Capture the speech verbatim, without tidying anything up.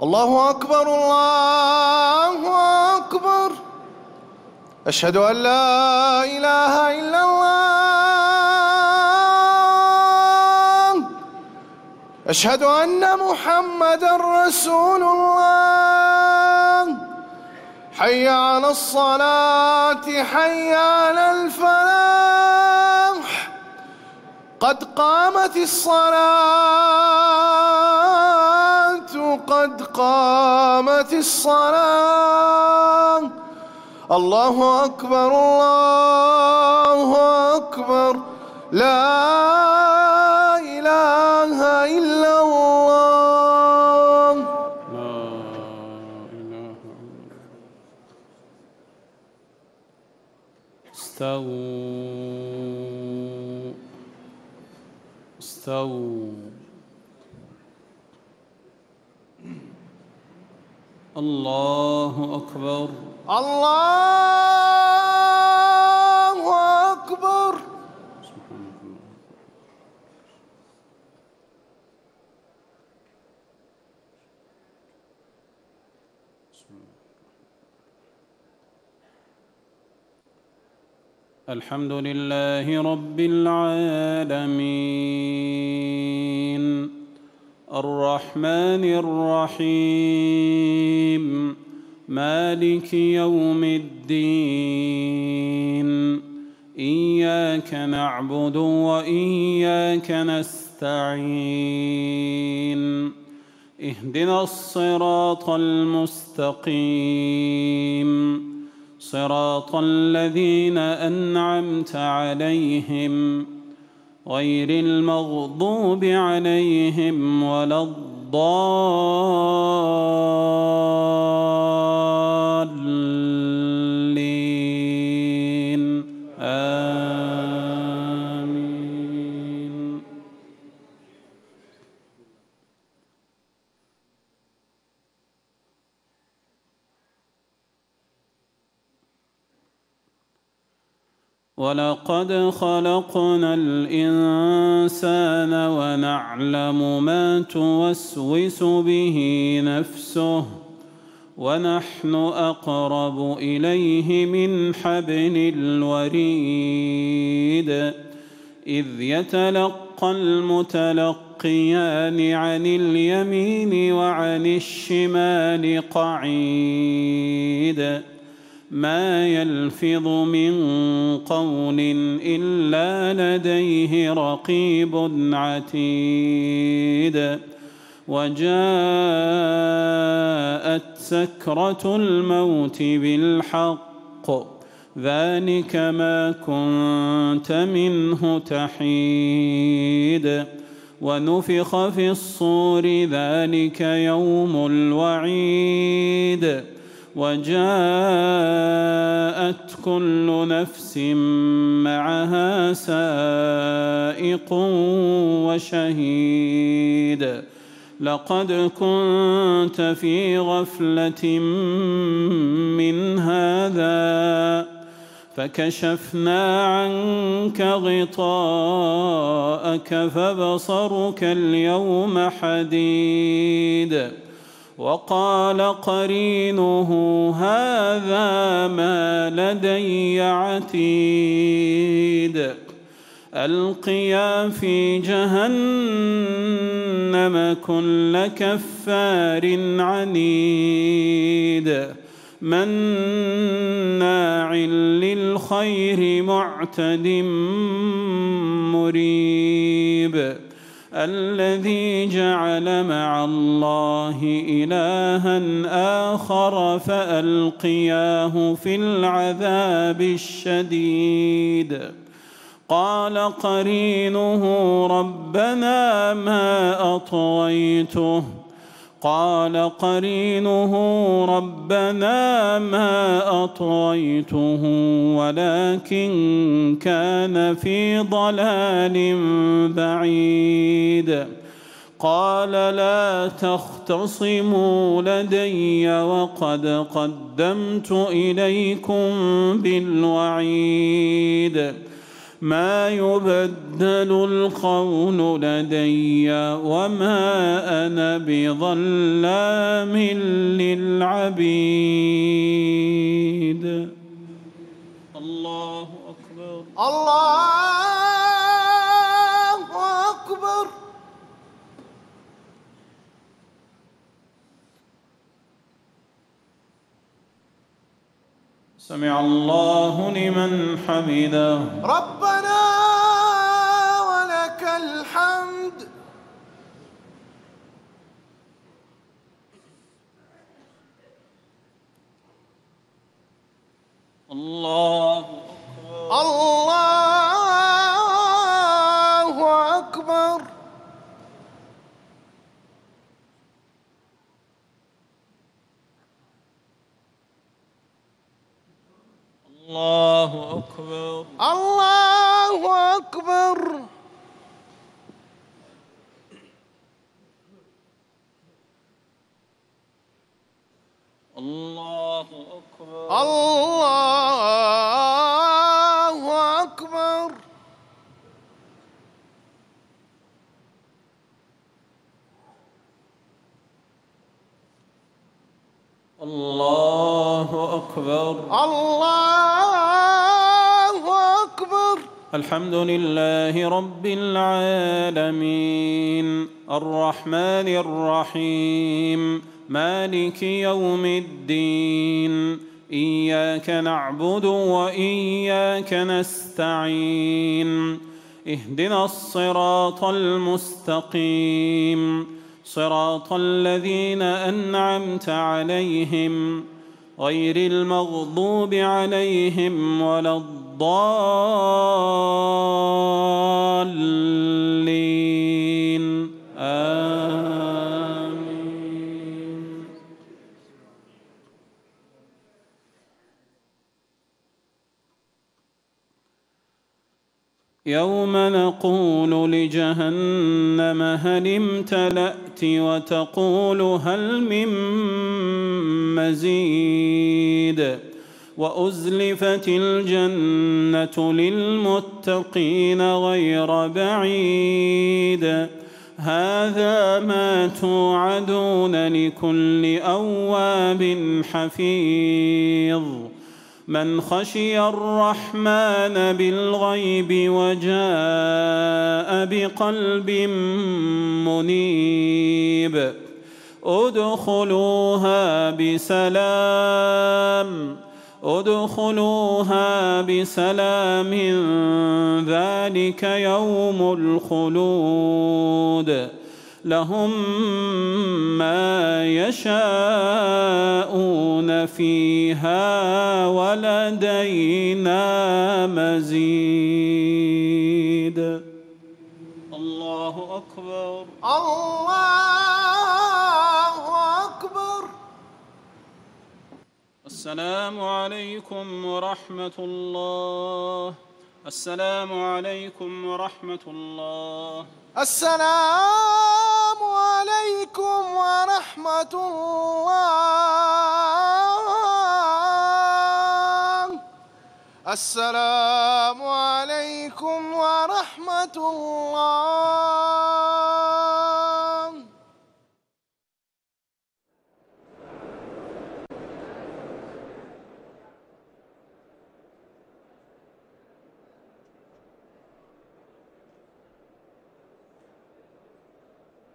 الله أكبر الله أكبر. أشهد أن لا إله إلا الله. أشهد أن محمدًا رسول الله. حي على الصلاة حي على الفلاح. قد قامت الصلاة قد قامت الصلاة. الله أكبر الله أكبر. لا إله إلا الله. لا إله إلا الله. استووا استووا. الله أكبر الله أكبر. سبحانك الله. الحمد لله رب العالمين الرحمن الرحيم مالك يوم الدين. إياك نعبد وإياك نستعين. اهدنا الصراط المستقيم صراط الذين أنعمت عليهم غير المغضوب عليهم ولا الضالين. آمين. ولقد خلقنا الإنسان ونعلم ما توسوس به نفسه ونحن أقرب إليه من حبل الوريد. إذ يتلقى المتلقيان عن اليمين وعن الشمال قعيد. ما يلفظ من قول إلا لديه رقيب عتيد. وجاءت سكرة الموت بالحق ذلك ما كنت منه تحيد. ونفخ في الصور ذلك يوم الوعيد. وجاءت كل نفس معها سائق وشهيد. لقد كنت في غفلة من هذا فكشفنا عنك غطاءك فبصرك اليوم حديد. وقال قرينه هذا ما لدي عتيد. ألقيا في جهنم كل كفار عنيد. مناع للخير معتد مريب. الذي جعل مع الله إلها آخر فألقياه في العذاب الشديد. قال قرينه ربنا ما أطغيته قال قرينه ربنا ما أطغيته ولكن كان في ضلال بعيد. قال لا تختصموا لدي وقد قدمت إليكم بالوعيد. ما يبدل القول لدي وما أنا بظلام للعبيد. الله أكبر. الله أكبر. سمع الله لمن حمده. ربنا ولك الحمد. الله أكبر. الله أكبر. الله أكبر. الله أكبر. الله أكبر. الله أكبر. الله أكبر. الله أكبر. الحمد لله رب العالمين الرحمن الرحيم مالك يوم الدين إياك نعبد وإياك نستعين اهدنا الصراط المستقيم صراط الذين أنعمت عليهم غير المغضوب عليهم ولا الضالين آمين. يوم نقول لجهنم هل امتلأت وتقول هل من مزيد وأزلفت الجنة للمتقين غير بعيد هذا ما توعدون لكل أواب حفيظ من خشي الرحمن بالغيب وجاء بقلب منيب ادخلوها بسلام ادخلوها بسلام ذلك يوم الخلود لهم ما يشاءون فيها ولدينا مزيد. الله أكبر. الله أكبر. السلام عليكم ورحمة الله. السلام عليكم ورحمة الله. السلام عليكم ورحمة الله. السلام عليكم ورحمة الله.